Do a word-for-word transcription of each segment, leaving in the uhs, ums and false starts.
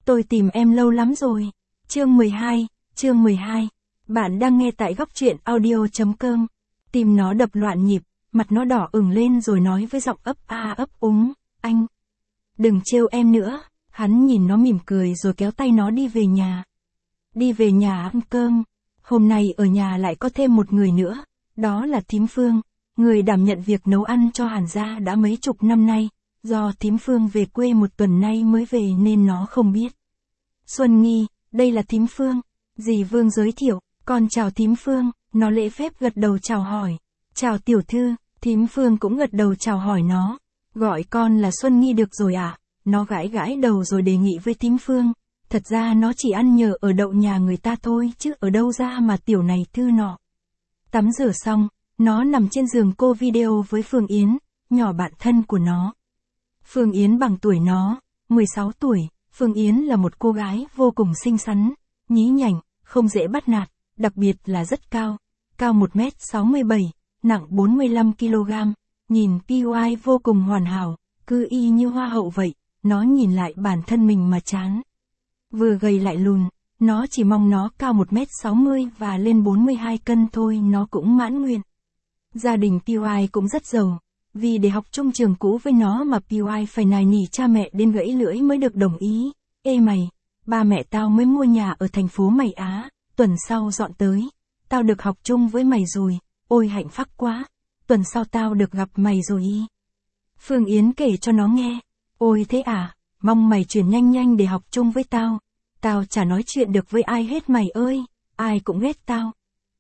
Tôi tìm em lâu lắm rồi. Chương mười hai, chương mười hai. Bạn đang nghe tại góc truyện audio.com. Tim nó đập loạn nhịp, mặt nó đỏ ửng lên rồi nói với giọng ấp a ấp úng, anh. Đừng trêu em nữa. Hắn nhìn nó mỉm cười rồi kéo tay nó đi về nhà. Đi về nhà ăn cơm. Hôm nay ở nhà lại có thêm một người nữa. Đó là thím Phương, người đảm nhận việc nấu ăn cho Hàn gia đã mấy chục năm nay. Do thím Phương về quê một tuần nay mới về nên nó không biết. Xuân Nghi, đây là thím Phương. Dì Vương giới thiệu, con chào thím Phương, nó lễ phép gật đầu chào hỏi. Chào tiểu thư, thím Phương cũng gật đầu chào hỏi nó. Gọi con là Xuân Nghi được rồi à? Nó gãi gãi đầu rồi đề nghị với thím Phương. Thật ra nó chỉ ăn nhờ ở đậu nhà người ta thôi chứ ở đâu ra mà tiểu này thư nọ. Tắm rửa xong, nó nằm trên giường cô video với Phương Yến, nhỏ bạn thân của nó. Phương Yến bằng tuổi nó, mười sáu tuổi, Phương Yến là một cô gái vô cùng xinh xắn, nhí nhảnh, không dễ bắt nạt, đặc biệt là rất cao, cao một mét sáu mươi bảy, nặng bốn mươi lăm ki lô gam, nhìn pê i vô cùng hoàn hảo, cứ y như hoa hậu vậy, nó nhìn lại bản thân mình mà chán. Vừa gầy lại lùn, nó chỉ mong nó cao một mét sáu mươi và lên bốn mươi hai cân thôi nó cũng mãn nguyện. Gia đình pê i cũng rất giàu. Vì để học chung trường cũ với nó mà pê i phải nài nỉ cha mẹ đến gãy lưỡi mới được đồng ý. Ê mày, ba mẹ tao mới mua nhà ở thành phố mày Á, tuần sau dọn tới. Tao được học chung với mày rồi, ôi hạnh phúc quá. Tuần sau tao được gặp mày rồi y. Phương Yến kể cho nó nghe. Ôi thế à, mong mày chuyển nhanh nhanh để học chung với tao. Tao chả nói chuyện được với ai hết mày ơi, ai cũng ghét tao.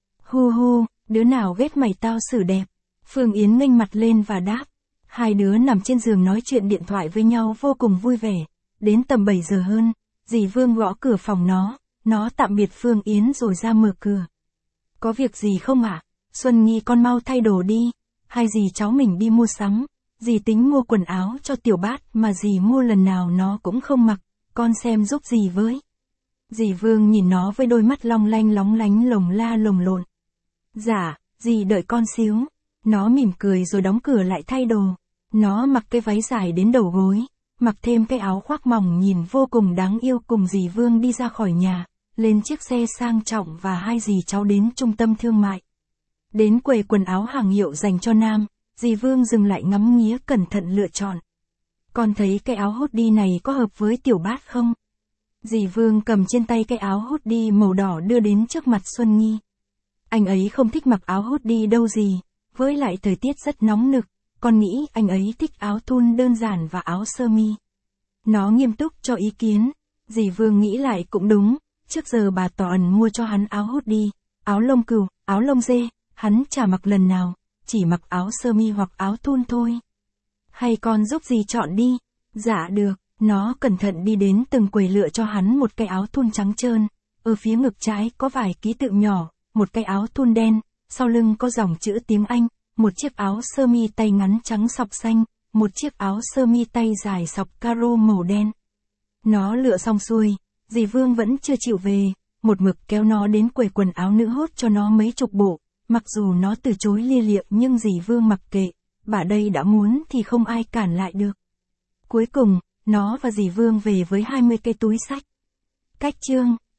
Hu hu, đứa nào ghét mày tao xử đẹp. Phương Yến nghênh mặt lên và đáp. Hai đứa nằm trên giường nói chuyện điện thoại với nhau vô cùng vui vẻ. Đến tầm bảy giờ hơn, dì Vương gõ cửa phòng nó, nó tạm biệt Phương Yến rồi ra mở cửa. Có việc gì không ạ? À? Xuân Nghi con mau thay đồ đi, hay dì cháu mình đi mua sắm, dì tính mua quần áo cho tiểu bát mà dì mua lần nào nó cũng không mặc, con xem giúp dì với. Dì Vương nhìn nó với đôi mắt long lanh lóng lánh lồng la lồng lộn. Dạ, dì đợi con xíu. Nó mỉm cười rồi đóng cửa lại thay đồ. Nó mặc cái váy dài đến đầu gối, mặc thêm cái áo khoác mỏng nhìn vô cùng đáng yêu cùng dì Vương đi ra khỏi nhà, lên chiếc xe sang trọng và hai dì cháu đến trung tâm thương mại. Đến quầy quần áo hàng hiệu dành cho nam, dì Vương dừng lại ngắm nghía cẩn thận lựa chọn. Con thấy cái áo hoodie này có hợp với tiểu bát không? Dì Vương cầm trên tay cái áo hoodie màu đỏ đưa đến trước mặt Xuân Nghi. Anh ấy không thích mặc áo hoodie đâu dì. Với lại thời tiết rất nóng nực, con nghĩ anh ấy thích áo thun đơn giản và áo sơ mi. Nó nghiêm túc cho ý kiến, dì Vương nghĩ lại cũng đúng, trước giờ bà toàn mua cho hắn áo hoodie, áo lông cừu, áo lông dê, hắn chả mặc lần nào, chỉ mặc áo sơ mi hoặc áo thun thôi. Hay con giúp dì chọn đi? Dạ được, nó cẩn thận đi đến từng quầy lựa cho hắn một cái áo thun trắng trơn, ở phía ngực trái có vài ký tự nhỏ, một cái áo thun đen. Sau lưng có dòng chữ tiếng Anh, một chiếc áo sơ mi tay ngắn trắng sọc xanh, một chiếc áo sơ mi tay dài sọc caro màu đen. Nó lựa xong xuôi, dì Vương vẫn chưa chịu về, một mực kéo nó đến quầy quần áo nữ hốt cho nó mấy chục bộ, mặc dù nó từ chối lia lịa nhưng dì Vương mặc kệ, bà đây đã muốn thì không ai cản lại được. Cuối cùng, nó và dì Vương về với hai mươi cái túi xách. Cách chương